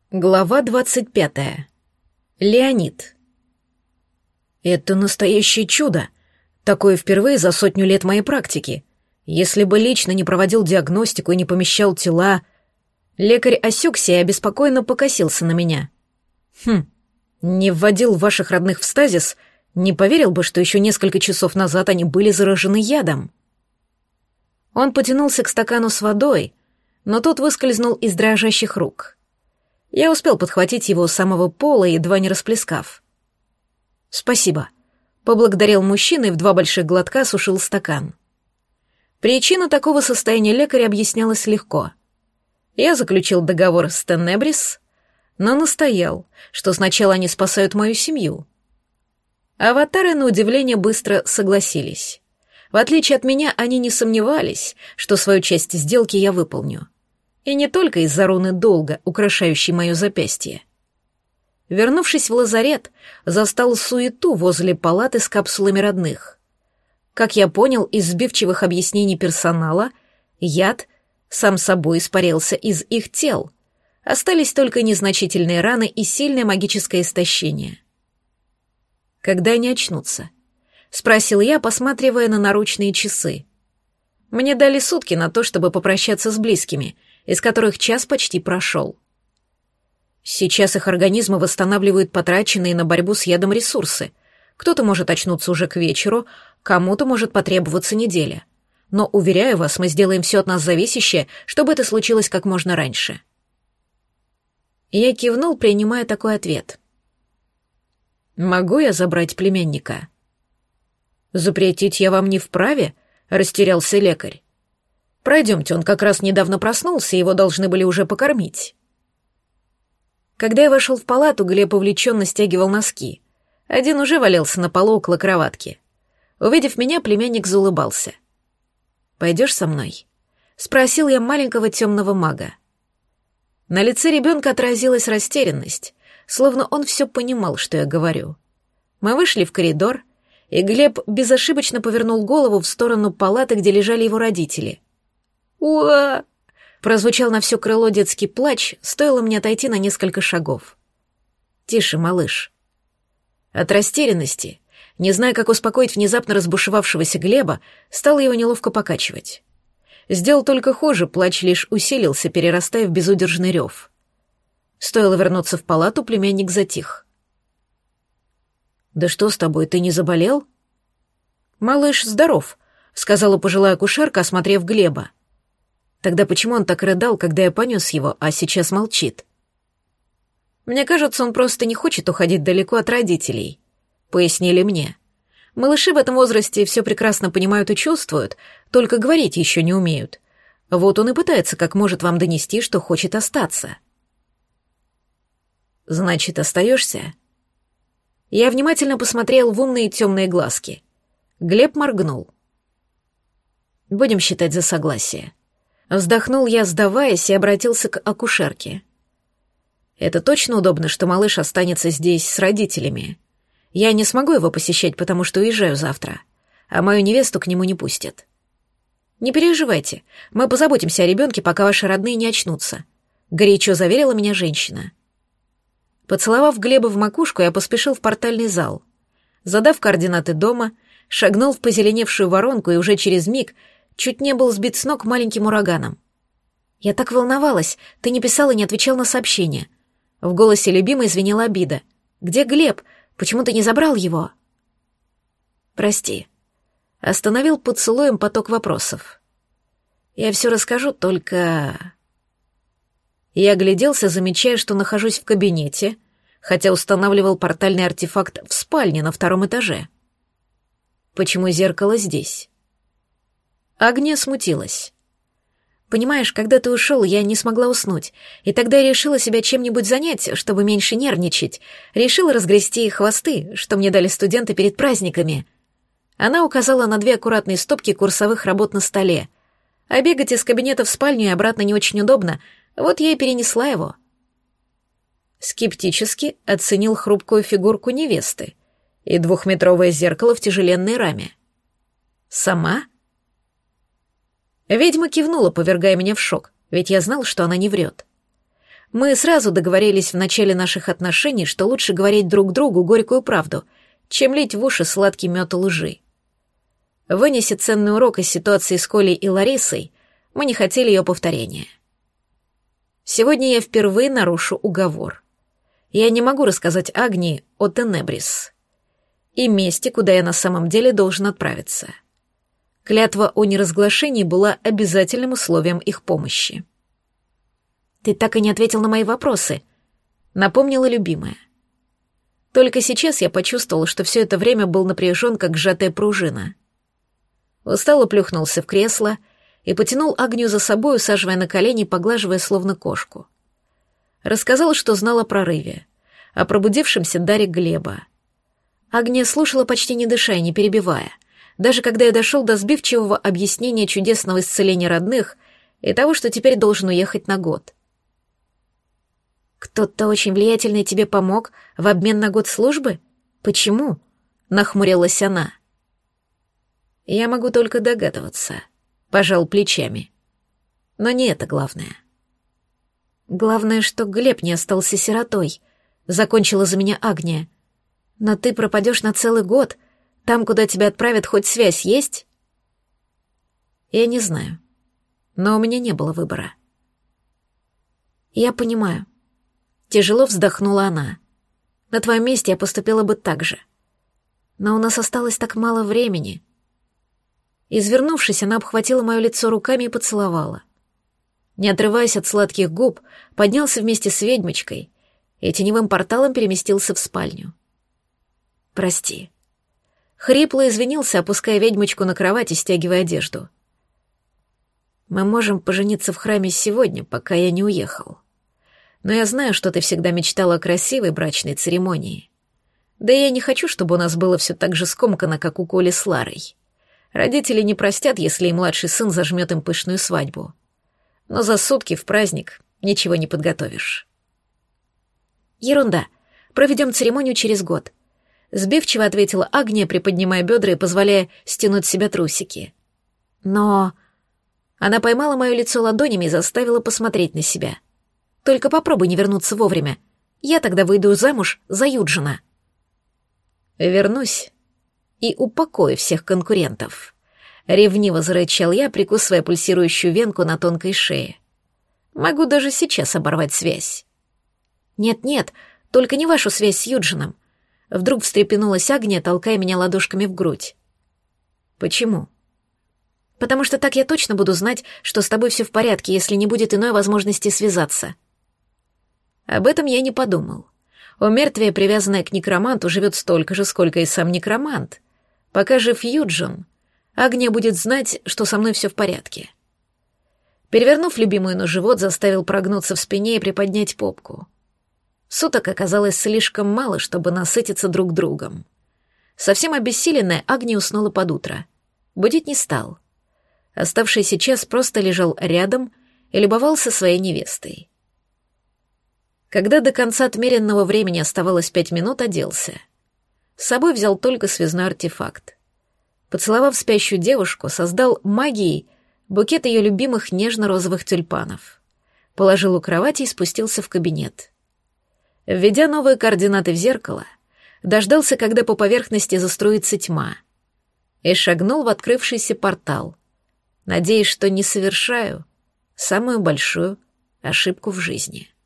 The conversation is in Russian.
Глава 25. Леонид. Это настоящее чудо. Такое впервые за 100 лет моей практики. Если бы лично не проводил диагностику и не помещал тела... Лекарь осекся и обеспокоенно покосился на меня. Не вводил ваших родных в стазис, не поверил бы, что еще несколько часов назад они были заражены ядом. Он потянулся к стакану с водой, но тот выскользнул из дрожащих рук. Я успел подхватить его с самого пола, едва не расплескав. «Спасибо», — поблагодарил мужчина и в 2 больших глотка осушил стакан. Причина такого состояния лекаря объяснялась легко. Я заключил договор с Тенебрис, но настоял, что сначала они спасают мою семью. Аватары, на удивление, быстро согласились. В отличие от меня, они не сомневались, что свою часть сделки я выполню. И не только из-за руны долга, украшающей мое запястье. Вернувшись в лазарет, застал суету возле палаты с капсулами родных. Как я понял из сбивчивых объяснений персонала, яд сам собой испарился из их тел. Остались только незначительные раны и сильное магическое истощение. «Когда они очнутся?» — спросил я, посматривая на наручные часы. Мне дали сутки на то, чтобы попрощаться с близкими, из которых час почти прошел. Сейчас их организмы восстанавливают потраченные на борьбу с ядом ресурсы. Кто-то может очнуться уже к вечеру, кому-то может потребоваться неделя. Но, уверяю вас, мы сделаем все от нас зависящее, чтобы это случилось как можно раньше. Я кивнул, принимая такой ответ. «Могу я забрать племянника?» «Запретить я вам не вправе?» — растерялся лекарь. «Пройдемте, он как раз недавно проснулся, его должны были уже покормить». Когда я вошел в палату, Глеб увлеченно стягивал носки. Один уже валялся на полу около кроватки. Увидев меня, племянник заулыбался. «Пойдешь со мной?» — спросил я маленького темного мага. На лице ребенка отразилась растерянность, словно он все понимал, что я говорю. Мы вышли в коридор, и Глеб безошибочно повернул голову в сторону палаты, где лежали его родители. «Уа!» — прозвучал на все крыло детский плач, стоило мне отойти на несколько шагов. «Тише, малыш». От растерянности, не зная, как успокоить внезапно разбушевавшегося Глеба, стал его неловко покачивать. Сделал только хуже, плач лишь усилился, перерастая в безудержный рев. Стоило вернуться в палату, племянник затих. «Да что с тобой, ты не заболел?» «Малыш здоров», — сказала пожилая акушерка, осмотрев Глеба. «Тогда почему он так рыдал, когда я понес его, а сейчас молчит?» «Мне кажется, он просто не хочет уходить далеко от родителей», — пояснили мне. «Малыши в этом возрасте все прекрасно понимают и чувствуют, только говорить еще не умеют. Вот он и пытается как может вам донести, что хочет остаться». «Значит, остаешься?» Я внимательно посмотрел в умные темные глазки. Глеб моргнул. «Будем считать за согласие». Вздохнул я, сдаваясь, и обратился к акушерке. «Это точно удобно, что малыш останется здесь с родителями? Я не смогу его посещать, потому что уезжаю завтра, а мою невесту к нему не пустят». «Не переживайте, мы позаботимся о ребенке, пока ваши родные не очнутся», — горячо заверила меня женщина. Поцеловав Глеба в макушку, я поспешил в портальный зал. Задав координаты дома, шагнул в позеленевшую воронку и уже через миг чуть не был сбит с ног маленьким ураганом. «Я так волновалась, ты не писал и не отвечал на сообщения». В голосе любимой звенела обида. «Где Глеб? Почему ты не забрал его?» «Прости». Остановил поцелуем поток вопросов. «Я все расскажу, только...» Я огляделся, замечая, что нахожусь в кабинете, хотя устанавливал портальный артефакт в спальне на 2 этаже. Почему зеркало здесь? Агния смутилась. «Понимаешь, когда ты ушел, я не смогла уснуть, и тогда я решила себя чем-нибудь занять, чтобы меньше нервничать. Решила разгрести хвосты, что мне дали студенты перед праздниками». Она указала на 2 аккуратные стопки курсовых работ на столе. А бегать из кабинета в спальню и обратно не очень удобно, вот я и перенесла его. Скептически оценил хрупкую фигурку невесты и 2-метровое зеркало в тяжеленной раме. «Сама?» Ведьма кивнула, повергая меня в шок, ведь я знал, что она не врет. Мы сразу договорились в начале наших отношений, что лучше говорить друг другу горькую правду, чем лить в уши сладкий мед лжи. Вынеся ценный урок из ситуации с Колей и Ларисой, мы не хотели ее повторения. Сегодня я впервые нарушу уговор. Я не могу рассказать Агнии о Тенебрис и месте, куда я на самом деле должен отправиться. Клятва о неразглашении была обязательным условием их помощи. «Ты так и не ответил на мои вопросы», — напомнила любимая. Только сейчас я почувствовала, что все это время был напряжен, как сжатая пружина. Устало плюхнулся в кресло и потянул Агнию за собой, усаживая на колени, поглаживая словно кошку. Рассказал, что знал о прорыве, о пробудившемся даре Глеба. Агния слушала почти не дыша и не перебивая, даже когда я дошел до сбивчивого объяснения чудесного исцеления родных и того, что теперь должен уехать на год. «Кто-то очень влиятельный тебе помог в обмен на год службы? Почему?» — нахмурилась она. «Я могу только догадываться», — пожал плечами. «Но не это главное». «Главное, что Глеб не остался сиротой», — закончила за меня Агния. «Но ты пропадешь на целый год. Там, куда тебя отправят, хоть связь есть?» «Я не знаю. Но у меня не было выбора». «Я понимаю». Тяжело вздохнула она. «На твоем месте я поступила бы так же. Но у нас осталось так мало времени». Извернувшись, она обхватила мое лицо руками и поцеловала. Не отрываясь от сладких губ, поднялся вместе с ведьмочкой и теневым порталом переместился в спальню. «Прости». Хрипло извинился, опуская ведьмочку на кровать и стягивая одежду. «Мы можем пожениться в храме сегодня, пока я не уехал. Но я знаю, что ты всегда мечтала о красивой брачной церемонии. Да и я не хочу, чтобы у нас было все так же скомкано, как у Коли с Ларой. Родители не простят, если и младший сын зажмет им пышную свадьбу. Но за сутки в праздник ничего не подготовишь». «Ерунда. Проведем церемонию через год», — сбивчиво ответила Агния, приподнимая бедра и позволяя стянуть с себя трусики. «Но...» Она поймала мое лицо ладонями и заставила посмотреть на себя. «Только попробуй не вернуться вовремя. Я тогда выйду замуж за Юджина». «Вернусь и упокою всех конкурентов», — ревниво зарычал я, прикусывая пульсирующую венку на тонкой шее. «Могу даже сейчас оборвать связь». «Нет-нет, только не вашу связь с Юджином». Вдруг встрепенулась Агния, толкая меня ладошками в грудь. «Почему?» «Потому что так я точно буду знать, что с тобой все в порядке, если не будет иной возможности связаться». Об этом я не подумал. У мертвия, привязанная к некроманту, живет столько же, сколько и сам некромант. Пока жив Юджин, Агния будет знать, что со мной все в порядке. Перевернув любимую на живот, заставил прогнуться в спине и приподнять попку. Суток оказалось слишком мало, чтобы насытиться друг другом. Совсем обессиленная, Агния уснула под утро. Будить не стал. Оставшийся час просто лежал рядом и любовался своей невестой. Когда до конца отмеренного времени оставалось 5 минут, оделся. С собой взял только связной артефакт. Поцеловав спящую девушку, создал магией букет ее любимых нежно-розовых тюльпанов. Положил у кровати и спустился в кабинет. Введя новые координаты в зеркало, дождался, когда по поверхности заструится тьма, и шагнул в открывшийся портал, надеясь, что не совершаю самую большую ошибку в жизни.